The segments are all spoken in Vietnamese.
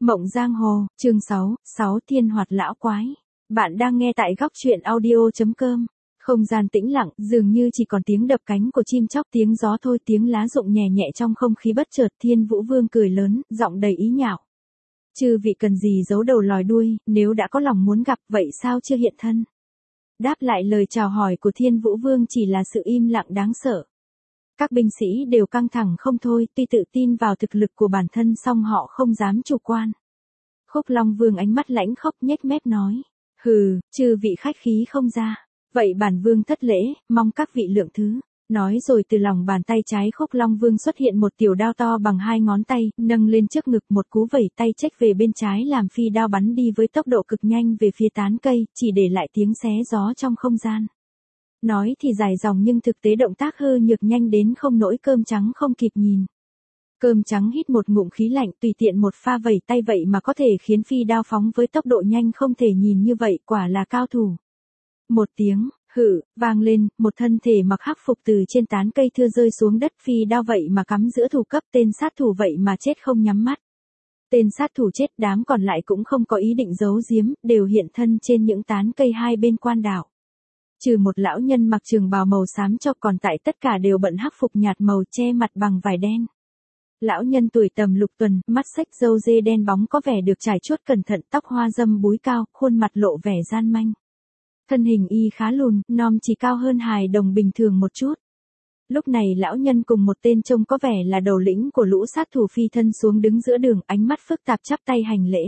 Mộng Giang Hồ, chương 6, Thiên Hoạt Lão Quái. Bạn đang nghe tại góc truyện audio.com. Không gian tĩnh lặng, dường như chỉ còn tiếng đập cánh của chim chóc, tiếng gió thôi, tiếng lá rụng nhẹ nhẹ trong không khí. Bất chợt Thiên Vũ Vương cười lớn, giọng đầy ý nhạo. Chư vị cần gì giấu đầu lòi đuôi, nếu đã có lòng muốn gặp, vậy sao chưa hiện thân? Đáp lại lời chào hỏi của Thiên Vũ Vương chỉ là sự im lặng đáng sợ. Các binh sĩ đều căng thẳng không thôi, tuy tự tin vào thực lực của bản thân song họ không dám chủ quan. Khúc Long Vương ánh mắt lãnh khốc nhếch mép nói. Hừ, chư vị khách khí không ra. Vậy bản vương thất lễ, mong các vị lượng thứ. Nói rồi từ lòng bàn tay trái Khúc Long Vương xuất hiện một tiểu đao to bằng 2 ngón tay, nâng lên trước ngực, một cú vẩy tay chếch về bên trái làm phi đao bắn đi với tốc độ cực nhanh về phía tán cây, chỉ để lại tiếng xé gió trong không gian. Nói thì dài dòng nhưng thực tế động tác hư nhược nhanh đến không nỗi Cơm Trắng không kịp nhìn. Cơm Trắng hít một ngụm khí lạnh, tùy tiện một pha vẩy tay vậy mà có thể khiến phi đao phóng với tốc độ nhanh không thể nhìn như vậy, quả là cao thủ. Một tiếng hự vang lên, một thân thể mặc hắc phục từ trên tán cây thưa rơi xuống đất, phi đao vậy mà cắm giữa thủ cấp, tên sát thủ vậy mà chết không nhắm mắt. Tên sát thủ chết, đám còn lại cũng không có ý định giấu giếm, đều hiện thân trên những tán cây hai bên quan đảo. Trừ một lão nhân mặc trường bào màu xám cho, còn tại tất cả đều bận hắc phục nhạt màu che mặt bằng vải đen. Lão nhân tuổi tầm lục tuần, mắt xếch râu dê đen bóng có vẻ được trải chuốt cẩn thận, tóc hoa râm búi cao, khuôn mặt lộ vẻ gian manh. Thân hình y khá lùn, nom chỉ cao hơn hài đồng bình thường một chút. Lúc này lão nhân cùng một tên trông có vẻ là đầu lĩnh của lũ sát thủ phi thân xuống đứng giữa đường, ánh mắt phức tạp chắp tay hành lễ.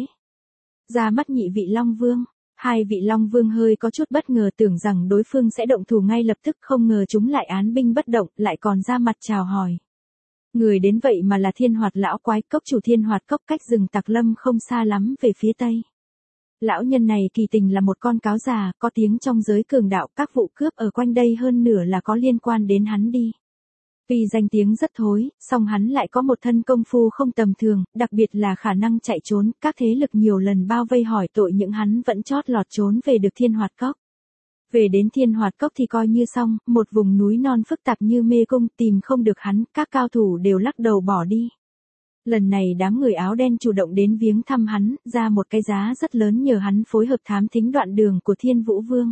Ra mắt nhị vị Long Vương. Hai vị Long Vương hơi có chút bất ngờ, tưởng rằng đối phương sẽ động thủ ngay lập tức, không ngờ chúng lại án binh bất động, lại còn ra mặt chào hỏi. Người đến vậy mà là Thiên Hoạt Lão Quái, cốc chủ Thiên Hoạt Cốc, cách rừng Tạc Lâm không xa lắm về phía tây. Lão nhân này kỳ tình là một con cáo già, có tiếng trong giới cường đạo, các vụ cướp ở quanh đây hơn nửa là có liên quan đến hắn đi. Vì danh tiếng rất thối, song hắn lại có một thân công phu không tầm thường, đặc biệt là khả năng chạy trốn, các thế lực nhiều lần bao vây hỏi tội nhưng hắn vẫn chót lọt trốn về được Thiên Hoạt Cốc. Về đến Thiên Hoạt Cốc thì coi như xong, một vùng núi non phức tạp như mê cung, tìm không được hắn, các cao thủ đều lắc đầu bỏ đi. Lần này đám người áo đen chủ động đến viếng thăm hắn, ra một cái giá rất lớn nhờ hắn phối hợp thám thính đoạn đường của Thiên Vũ Vương.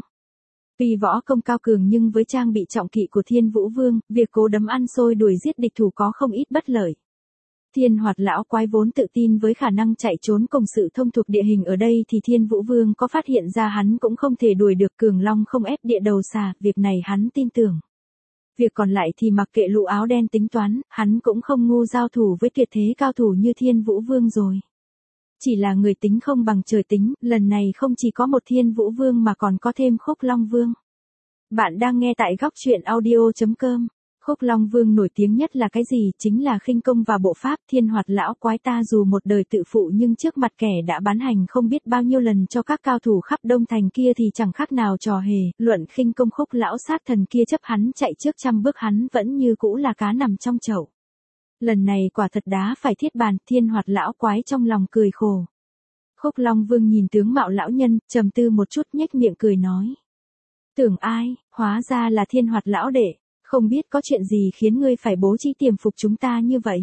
Vì võ công cao cường nhưng với trang bị trọng kỵ của Thiên Vũ Vương, việc cố đấm ăn xôi đuổi giết địch thủ có không ít bất lợi. Thiên Hoạt Lão Quái vốn tự tin với khả năng chạy trốn cùng sự thông thuộc địa hình ở đây thì Thiên Vũ Vương có phát hiện ra hắn cũng không thể đuổi được, cường long không ép địa đầu xà, việc này hắn tin tưởng. Việc còn lại thì mặc kệ lũ áo đen tính toán, hắn cũng không ngu giao thủ với tuyệt thế cao thủ như Thiên Vũ Vương rồi. Chỉ là người tính không bằng trời tính, lần này không chỉ có một Thiên Vũ Vương mà còn có thêm Khúc Long Vương. Bạn đang nghe tại góc truyện audio.com. Khúc Long Vương nổi tiếng nhất là cái gì? Chính là khinh công và bộ pháp. Thiên Hoạt Lão Quái ta dù một đời tự phụ nhưng trước mặt kẻ đã bán hành không biết bao nhiêu lần cho các cao thủ khắp Đông Thành kia thì chẳng khác nào trò hề. Luận khinh công, Khúc Lão sát thần kia chấp hắn chạy trước 100 bước hắn vẫn như cũ là cá nằm trong chậu. Lần này quả thật đá phải thiết bàn. Thiên Hoạt Lão Quái trong lòng cười khổ. Khúc Long Vương nhìn tướng mạo lão nhân, trầm tư một chút nhếch miệng cười nói. Tưởng ai, hóa ra là Thiên Hoạt Lão đệ. Không biết có chuyện gì khiến ngươi phải bố trí tiềm phục chúng ta như vậy?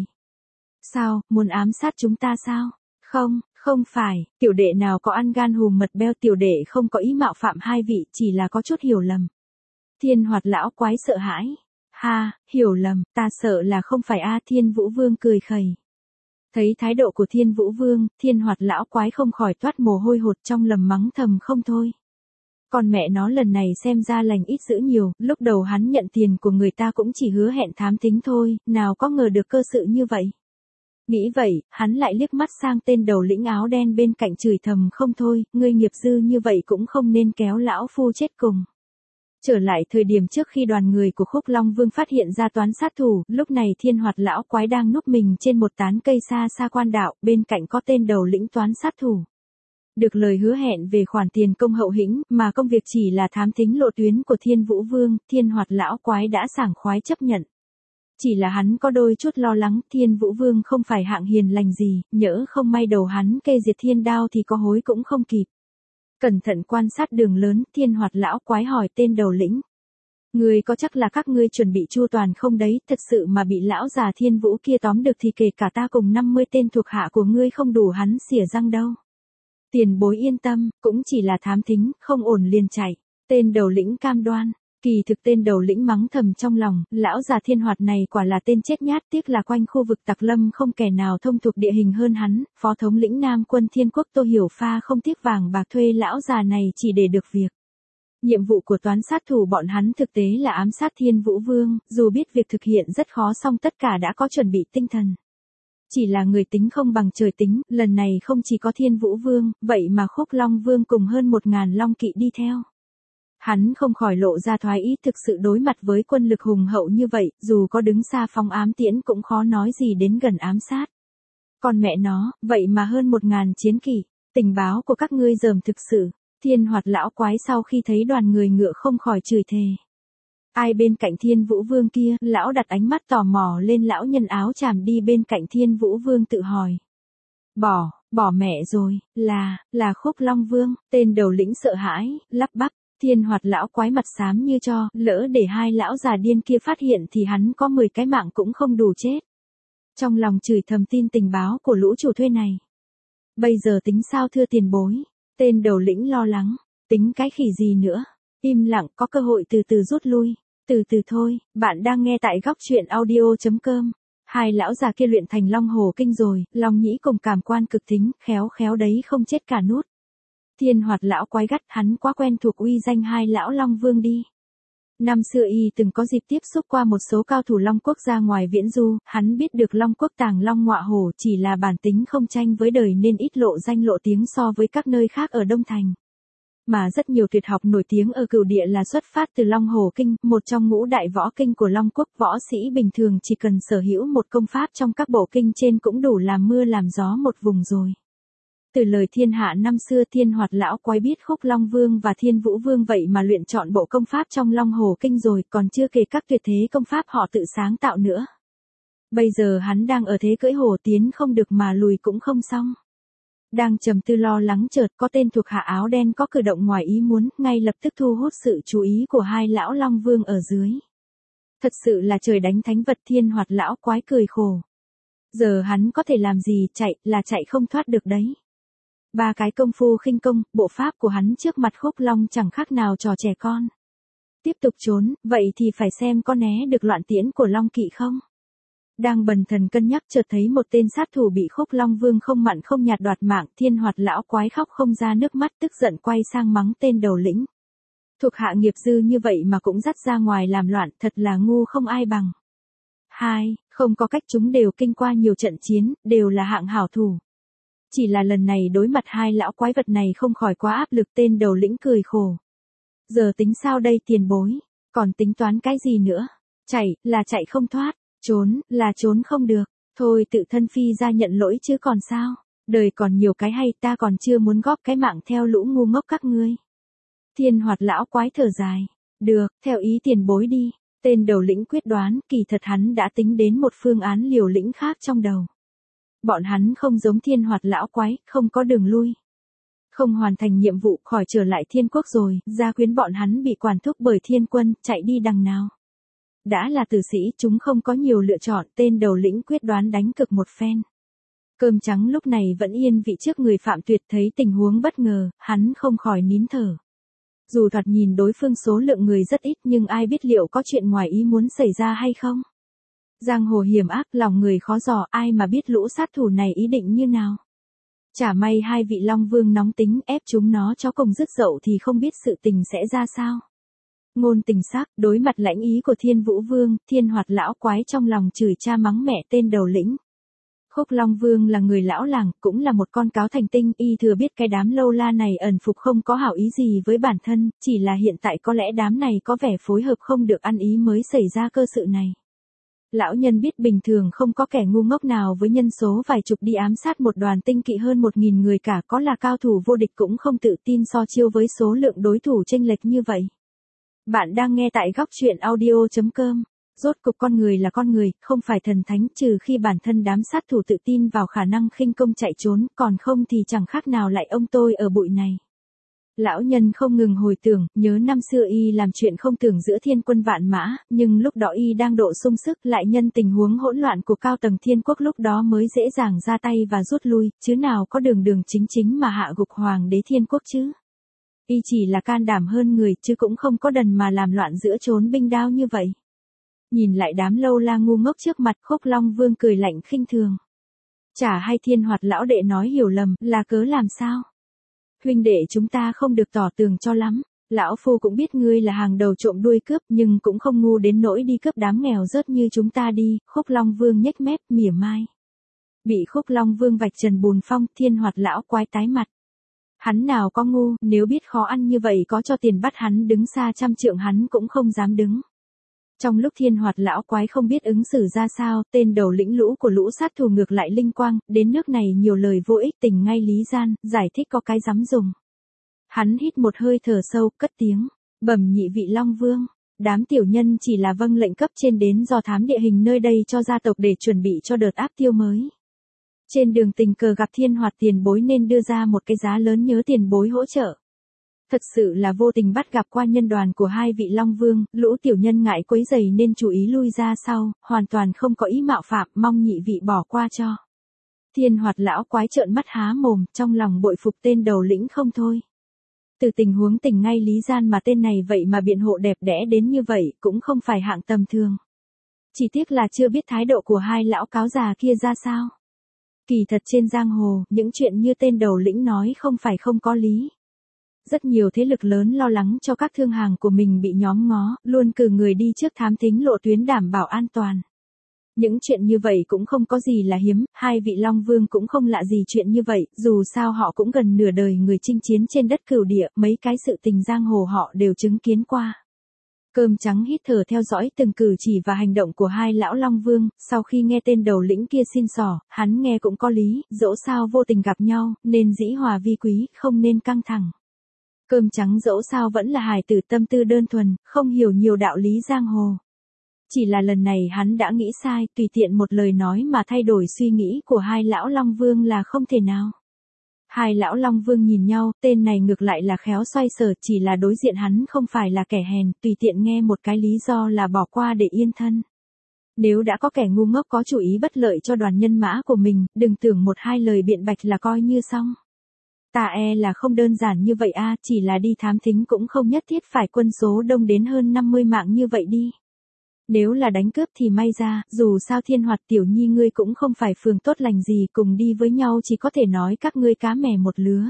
Sao, muốn ám sát chúng ta sao? Không phải, tiểu đệ nào có ăn gan hùm mật beo, tiểu đệ không có ý mạo phạm hai vị, chỉ là có chút hiểu lầm. Thiên Hoạt Lão Quái sợ hãi. Ha, hiểu lầm, ta sợ là không phải a. Thiên Vũ Vương cười khẩy. Thấy thái độ của Thiên Vũ Vương, Thiên Hoạt Lão Quái không khỏi toát mồ hôi hột, trong lầm mắng thầm không thôi. Còn mẹ nó lần này xem ra lành ít dữ nhiều, lúc đầu hắn nhận tiền của người ta cũng chỉ hứa hẹn thám thính thôi, nào có ngờ được cơ sự như vậy. Nghĩ vậy, hắn lại liếc mắt sang tên đầu lĩnh áo đen bên cạnh chửi thầm không thôi, ngươi nghiệp dư như vậy cũng không nên kéo lão phu chết cùng. Trở lại thời điểm trước khi đoàn người của Khúc Long Vương phát hiện ra toán sát thủ, lúc này Thiên Hoạt Lão Quái đang núp mình trên một tán cây xa xa quan đạo, bên cạnh có tên đầu lĩnh toán sát thủ. Được lời hứa hẹn về khoản tiền công hậu hĩnh, mà công việc chỉ là thám thính lộ tuyến của Thiên Vũ Vương, Thiên Hoạt Lão Quái đã sảng khoái chấp nhận. Chỉ là hắn có đôi chút lo lắng, Thiên Vũ Vương không phải hạng hiền lành gì, nhỡ không may đầu hắn kê diệt thiên đao thì có hối cũng không kịp. Cẩn thận quan sát đường lớn, Thiên Hoạt Lão Quái hỏi tên đầu lĩnh. Ngươi có chắc là các ngươi chuẩn bị chu toàn không đấy, thật sự mà bị lão già Thiên Vũ kia tóm được thì kể cả ta cùng 50 tên thuộc hạ của ngươi không đủ hắn xỉa răng đâu. Tiền bối yên tâm, cũng chỉ là thám thính, không ổn liền chạy. Tên đầu lĩnh cam đoan. Kỳ thực tên đầu lĩnh mắng thầm trong lòng, lão già Thiên Hoạt này quả là tên chết nhát, tiếc là quanh khu vực Tặc Lâm không kẻ nào thông thuộc địa hình hơn hắn. Phó thống lĩnh Nam quân Thiên Quốc Tô Hiểu Pha không tiếc vàng bạc thuê lão già này chỉ để được việc. Nhiệm vụ của toán sát thủ bọn hắn thực tế là ám sát Thiên Vũ Vương, dù biết việc thực hiện rất khó song tất cả đã có chuẩn bị tinh thần. Chỉ là người tính không bằng trời tính, lần này không chỉ có Thiên Vũ Vương, vậy mà Khúc Long Vương cùng hơn 1000 long kỵ đi theo. Hắn không khỏi lộ ra thoái ý, thực sự đối mặt với quân lực hùng hậu như vậy, dù có đứng xa phóng ám tiễn cũng khó nói gì đến gần ám sát. Còn mẹ nó, vậy mà hơn 1000 chiến kỵ, tình báo của các ngươi dởm thực sự. Thiên Hoạt lão quái sau khi thấy đoàn người ngựa không khỏi chửi thề. Ai bên cạnh Thiên Vũ Vương kia, lão đặt ánh mắt tò mò lên lão nhân áo chàm đi bên cạnh Thiên Vũ Vương tự hỏi. Bỏ mẹ rồi, là Khúc Long Vương, tên đầu lĩnh sợ hãi, lắp bắp. Thiên Hoạt lão quái mặt xám như cho, lỡ để hai lão già điên kia phát hiện thì hắn có 10 cái mạng cũng không đủ chết. Trong lòng chửi thầm tin tình báo của lũ chủ thuê này. Bây giờ tính sao thưa tiền bối? Tên đầu lĩnh lo lắng, tính cái khỉ gì nữa? Im lặng, có cơ hội từ từ rút lui. Từ từ thôi, bạn đang nghe tại góc truyện audio.com. Hai lão già kia luyện thành Long Hổ Kinh rồi, Long Nhĩ cùng cảm quan cực thính, khéo đấy không chết cả nút. Thiên Hoạt lão quái gắt, hắn quá quen thuộc uy danh hai lão Long Vương đi. Năm xưa y từng có dịp tiếp xúc qua một số cao thủ Long Quốc ra ngoài viễn du, hắn biết được Long Quốc tàng Long ngọa hổ chỉ là bản tính không tranh với đời nên ít lộ danh lộ tiếng so với các nơi khác ở Đông Thành. Mà rất nhiều tuyệt học nổi tiếng ở Cửu Địa là xuất phát từ Long Hổ Kinh, một trong ngũ đại võ kinh của Long Quốc. Võ sĩ bình thường chỉ cần sở hữu một công pháp trong các bộ kinh trên cũng đủ làm mưa làm gió một vùng rồi. Từ lời thiên hạ năm xưa, Thiên Hoạt lão quái biết Khúc Long Vương và Thiên Vũ Vương vậy mà luyện chọn bộ công pháp trong Long Hổ Kinh rồi, còn chưa kể các tuyệt thế công pháp họ tự sáng tạo nữa. Bây giờ hắn đang ở thế cưỡi hổ, tiến không được mà lùi cũng không xong. Đang trầm tư lo lắng chợt có tên thuộc hạ áo đen có cử động ngoài ý muốn, ngay lập tức thu hút sự chú ý của hai lão Long Vương ở dưới. Thật sự là trời đánh thánh vật. Thiên Hoạt lão quái cười khổ. Giờ hắn có thể làm gì, chạy không thoát được đấy. 3 cái công phu khinh công, bộ pháp của hắn trước mặt Khúc Long chẳng khác nào trò trẻ con. Tiếp tục trốn, vậy thì phải xem có né được loạn tiễn của Long Kỵ không. Đang bần thần cân nhắc chợt thấy một tên sát thủ bị Khúc Long Vương không mặn không nhạt đoạt mạng. Thiên Hoạt lão quái khóc không ra nước mắt, tức giận quay sang mắng tên đầu lĩnh. Thuộc hạ nghiệp dư như vậy mà cũng dắt ra ngoài làm loạn, thật là ngu không ai bằng. Không có cách, chúng đều kinh qua nhiều trận chiến, đều là hạng hảo thủ. Chỉ là lần này đối mặt hai lão quái vật này không khỏi quá áp lực. Tên đầu lĩnh cười khổ. Giờ tính sao đây tiền bối? Còn tính toán cái gì nữa? Chạy, là chạy không thoát. Trốn, là trốn không được. Thôi tự thân phi ra nhận lỗi chứ còn sao. Đời còn nhiều cái hay, ta còn chưa muốn góp cái mạng theo lũ ngu ngốc các ngươi. Thiên Hoạt lão quái thở dài. Được, theo ý tiền bối đi. Tên đầu lĩnh quyết đoán, kỳ thật hắn đã tính đến một phương án liều lĩnh khác trong đầu. Bọn hắn không giống Thiên Hoạt lão quái, không có đường lui. Không hoàn thành nhiệm vụ khỏi trở lại Thiên Quốc rồi, gia quyến bọn hắn bị quản thúc bởi Thiên Quân, chạy đi đằng nào. Đã là tử sĩ, chúng không có nhiều lựa chọn. Tên đầu lĩnh quyết đoán đánh cực một phen. Cơm trắng lúc này vẫn yên vị trước người Phạm Tuyệt, thấy tình huống bất ngờ, hắn không khỏi nín thở. Dù thoạt nhìn đối phương số lượng người rất ít nhưng ai biết liệu có chuyện ngoài ý muốn xảy ra hay không. Giang hồ hiểm ác, lòng người khó dò, ai mà biết lũ sát thủ này ý định như nào. Chả may hai vị Long Vương nóng tính ép chúng nó cho cùng dứt dậu thì không biết sự tình sẽ ra sao. Ngôn tình sắc, đối mặt lãnh ý của Thiên Vũ Vương, Thiên Hoạt lão quái trong lòng chửi cha mắng mẹ tên đầu lĩnh. Khúc Long Vương là người lão làng, cũng là một con cáo thành tinh, y thừa biết cái đám lâu la này ẩn phục không có hảo ý gì với bản thân, chỉ là hiện tại có lẽ đám này có vẻ phối hợp không được ăn ý mới xảy ra cơ sự này. Lão nhân biết bình thường không có kẻ ngu ngốc nào với nhân số vài chục đi ám sát một đoàn tinh kỵ hơn 1000 người cả, có là cao thủ vô địch cũng không tự tin so chiêu với số lượng đối thủ chênh lệch như vậy. Bạn đang nghe tại góc truyện audio.com. Rốt cục con người là con người, không phải thần thánh, trừ khi bản thân đám sát thủ tự tin vào khả năng khinh công chạy trốn, còn không thì chẳng khác nào lại ông tôi ở bụi này. Lão nhân không ngừng hồi tưởng, nhớ năm xưa y làm chuyện không tưởng giữa thiên quân vạn mã, nhưng lúc đó y đang độ sung sức lại nhân tình huống hỗn loạn của cao tầng thiên quốc lúc đó mới dễ dàng ra tay và rút lui, chứ nào có đường đường chính chính mà hạ gục hoàng đế thiên quốc chứ. Y chỉ là can đảm hơn người chứ cũng không có đần mà làm loạn giữa chốn binh đao như vậy. Nhìn lại đám lâu la ngu ngốc trước mặt, Khúc Long Vương cười lạnh khinh thường. Chả hay Thiên Hoạt lão đệ nói hiểu lầm, là cớ làm sao? Huynh đệ chúng ta không được tỏ tường cho lắm. Lão phu cũng biết ngươi là hàng đầu trộm đuôi cướp, nhưng cũng không ngu đến nỗi đi cướp đám nghèo rớt như chúng ta đi. Khúc Long Vương nhếch mép mỉa mai. Bị Khúc Long Vương vạch trần bùn phong, Thiên Hoạt lão quái tái mặt. Hắn nào có ngu, nếu biết khó ăn như vậy có cho tiền bắt hắn đứng xa trăm trượng hắn cũng không dám đứng. Trong lúc Thiên Hoạt lão quái không biết ứng xử ra sao, tên đầu lĩnh lũ của lũ sát thủ ngược lại linh quang, đến nước này nhiều lời vô ích tình ngay lý gian, giải thích có cái dám dùng. Hắn hít một hơi thở sâu, cất tiếng, bẩm nhị vị Long Vương, đám tiểu nhân chỉ là vâng lệnh cấp trên đến do thám địa hình nơi đây cho gia tộc để chuẩn bị cho đợt áp tiêu mới. Trên đường tình cờ gặp Thiên Hoạt tiền bối nên đưa ra một cái giá lớn nhớ tiền bối hỗ trợ. Thật sự là vô tình bắt gặp qua nhân đoàn của hai vị Long Vương, lũ tiểu nhân ngại quấy rầy nên chú ý lui ra sau, hoàn toàn không có ý mạo phạm, mong nhị vị bỏ qua cho. Thiên Hoạt lão quái trợn mắt há mồm, trong lòng bội phục tên đầu lĩnh không thôi. Từ tình huống tình ngay lý gian mà tên này vậy mà biện hộ đẹp đẽ đến như vậy, cũng không phải hạng tầm thường. Chỉ tiếc là chưa biết thái độ của hai lão cáo già kia ra sao. Kỳ thật trên giang hồ, những chuyện như tên đầu lĩnh nói không phải không có lý. Rất nhiều thế lực lớn lo lắng cho các thương hàng của mình bị nhóm ngó, luôn cử người đi trước thám thính lộ tuyến đảm bảo an toàn. Những chuyện như vậy cũng không có gì là hiếm, hai vị Long Vương cũng không lạ gì chuyện như vậy, dù sao họ cũng gần nửa đời người chinh chiến trên đất cửu địa, mấy cái sự tình giang hồ họ đều chứng kiến qua. Cơm trắng hít thở theo dõi từng cử chỉ và hành động của hai lão Long Vương, sau khi nghe tên đầu lĩnh kia xin xỏ, hắn nghe cũng có lý, dẫu sao vô tình gặp nhau, nên dĩ hòa vi quý, không nên căng thẳng. Cơm trắng dẫu sao vẫn là hài tử tâm tư đơn thuần, không hiểu nhiều đạo lý giang hồ. Chỉ là lần này hắn đã nghĩ sai, tùy tiện một lời nói mà thay đổi suy nghĩ của hai lão Long Vương là không thể nào. Hai lão Long Vương nhìn nhau, tên này ngược lại là khéo xoay sở, chỉ là đối diện hắn không phải là kẻ hèn, tùy tiện nghe một cái lý do là bỏ qua để yên thân. Nếu đã có kẻ ngu ngốc có chủ ý bất lợi cho đoàn nhân mã của mình, đừng tưởng một hai lời biện bạch là coi như xong. Ta e là không đơn giản như vậy a, chỉ là đi thám thính cũng không nhất thiết phải quân số đông đến hơn 50 mạng như vậy đi. Nếu là đánh cướp thì may ra, dù sao Thiên Hoạt tiểu nhi ngươi cũng không phải phường tốt lành gì, cùng đi với nhau chỉ có thể nói các ngươi cá mè một lứa.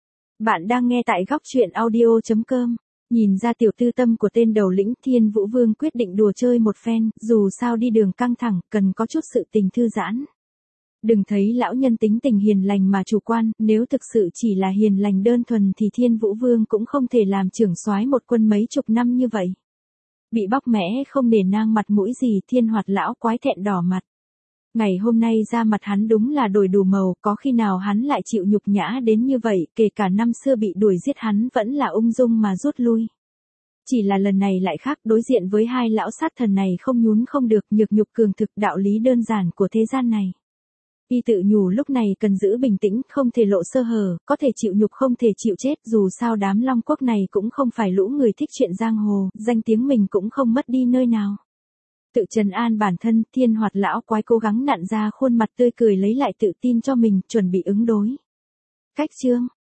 Bạn đang nghe tại góc truyện audio.com. Nhìn ra tiểu tư tâm của tên đầu lĩnh, Thiên Vũ Vương quyết định đùa chơi một phen, dù sao đi đường căng thẳng, cần có chút sự tình thư giãn. Đừng thấy lão nhân tính tình hiền lành mà chủ quan, nếu thực sự chỉ là hiền lành đơn thuần thì Thiên Vũ Vương cũng không thể làm trưởng soái một quân mấy chục năm như vậy. Bị bóc mẽ không nể nang mặt mũi gì, Thiên Hoạt lão quái thẹn đỏ mặt. Ngày hôm nay ra mặt hắn đúng là đổi đủ màu, có khi nào hắn lại chịu nhục nhã đến như vậy, kể cả năm xưa bị đuổi giết hắn vẫn là ung dung mà rút lui. Chỉ là lần này lại khác, đối diện với hai lão sát thần này không nhún không được, nhược nhục cường thực, đạo lý đơn giản của thế gian này. Y tự nhủ lúc này cần giữ bình tĩnh, không thể lộ sơ hở, có thể chịu nhục không thể chịu chết, dù sao đám Long Quốc này cũng không phải lũ người thích chuyện giang hồ, danh tiếng mình cũng không mất đi nơi nào. Tự trấn an bản thân, Thiên Hoạt lão quái cố gắng nặn ra khuôn mặt tươi cười lấy lại tự tin cho mình, chuẩn bị ứng đối. Cách chương